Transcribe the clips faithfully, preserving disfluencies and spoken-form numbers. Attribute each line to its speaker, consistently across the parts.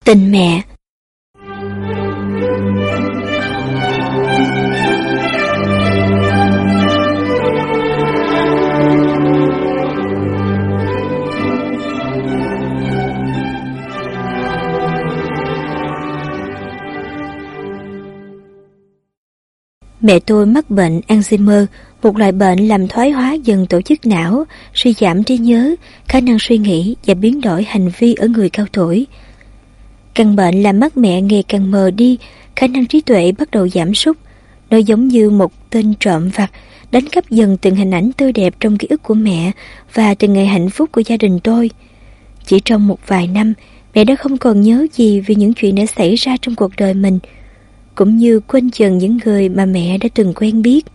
Speaker 1: Tình mẹ. Mẹ tôi mắc bệnh Alzheimer, một loại bệnh làm thoái hóa dần tổ chức não, suy giảm trí nhớ, khả năng suy nghĩ và biến đổi hành vi ở người cao tuổi. Căn bệnh làm mắt mẹ ngày càng mờ đi, khả năng trí tuệ bắt đầu giảm sút. Nó giống như một tên trộm vặt, đánh cắp dần từng hình ảnh tươi đẹp trong ký ức của mẹ và từng ngày hạnh phúc của gia đình tôi. Chỉ trong một vài năm, mẹ đã không còn nhớ gì về những chuyện đã xảy ra trong cuộc đời mình, cũng như quên dần những người mà mẹ đã từng quen biết.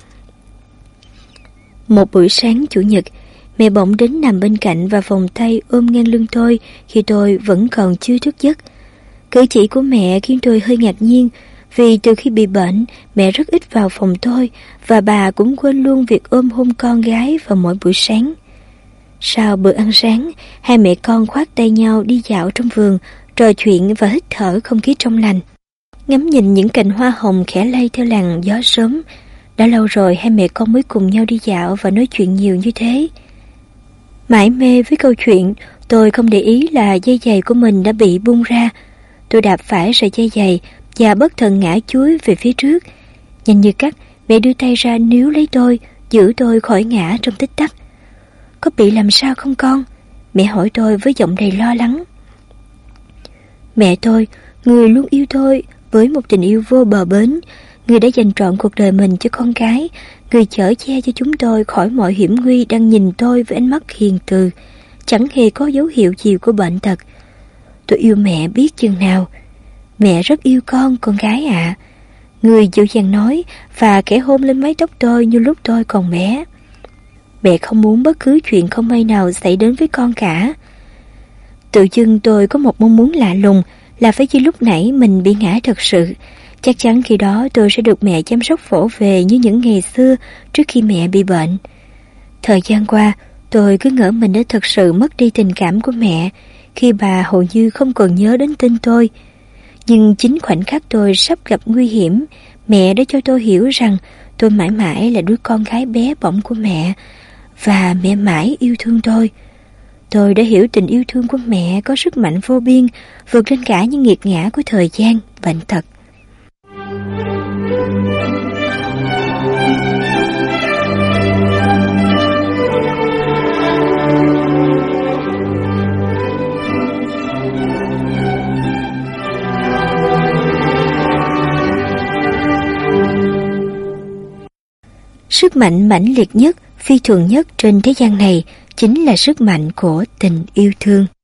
Speaker 1: Một buổi sáng Chủ nhật, mẹ bỗng đến nằm bên cạnh và vòng tay ôm ngang lưng tôi khi tôi vẫn còn chưa thức giấc. Cử chỉ của mẹ khiến tôi hơi ngạc nhiên, vì từ khi bị bệnh, mẹ rất ít vào phòng tôi và bà cũng quên luôn việc ôm hôn con gái vào mỗi buổi sáng. Sau bữa ăn sáng, hai mẹ con khoác tay nhau đi dạo trong vườn, trò chuyện và hít thở không khí trong lành. Ngắm nhìn những cành hoa hồng khẽ lay theo làn gió sớm. Đã lâu rồi hai mẹ con mới cùng nhau đi dạo và nói chuyện nhiều như thế. Mải mê với câu chuyện, tôi không để ý là dây giày của mình đã bị bung ra. Tôi đạp phải sợi dây giày và bất thần ngã chúi về phía trước. Nhanh như cắt, mẹ đưa tay ra níu lấy tôi, giữ tôi khỏi ngã trong tích tắc. Có bị làm sao không con? Mẹ hỏi tôi với giọng đầy lo lắng. Mẹ tôi, người luôn yêu tôi với một tình yêu vô bờ bến, người đã dành trọn cuộc đời mình cho con cái, người chở che cho chúng tôi khỏi mọi hiểm nguy, đang nhìn tôi với ánh mắt hiền từ, chẳng hề có dấu hiệu gì của bệnh tật. Tôi yêu mẹ biết chừng nào. Mẹ rất yêu con, con gái ạ. À. Người dịu dàng nói và khẽ hôn lên mái tóc tôi như lúc tôi còn bé. Mẹ không muốn bất cứ chuyện không may nào xảy đến với con cả. Tự dưng tôi có một mong muốn lạ lùng, là phải chi lúc nãy mình bị ngã thật sự. Chắc chắn khi đó tôi sẽ được mẹ chăm sóc vỗ về như những ngày xưa trước khi mẹ bị bệnh. Thời gian qua, tôi cứ ngỡ mình đã thật sự mất đi tình cảm của mẹ khi bà hầu như không còn nhớ đến tên tôi. Nhưng chính khoảnh khắc tôi sắp gặp nguy hiểm, mẹ đã cho tôi hiểu rằng tôi mãi mãi là đứa con gái bé bỏng của mẹ, và mẹ mãi yêu thương tôi. Tôi đã hiểu tình yêu thương của mẹ có sức mạnh vô biên, vượt lên cả những nghiệt ngã của thời gian, bệnh tật. Sức mạnh mãnh liệt nhất, phi thường nhất trên thế gian này chính là sức mạnh của tình yêu thương.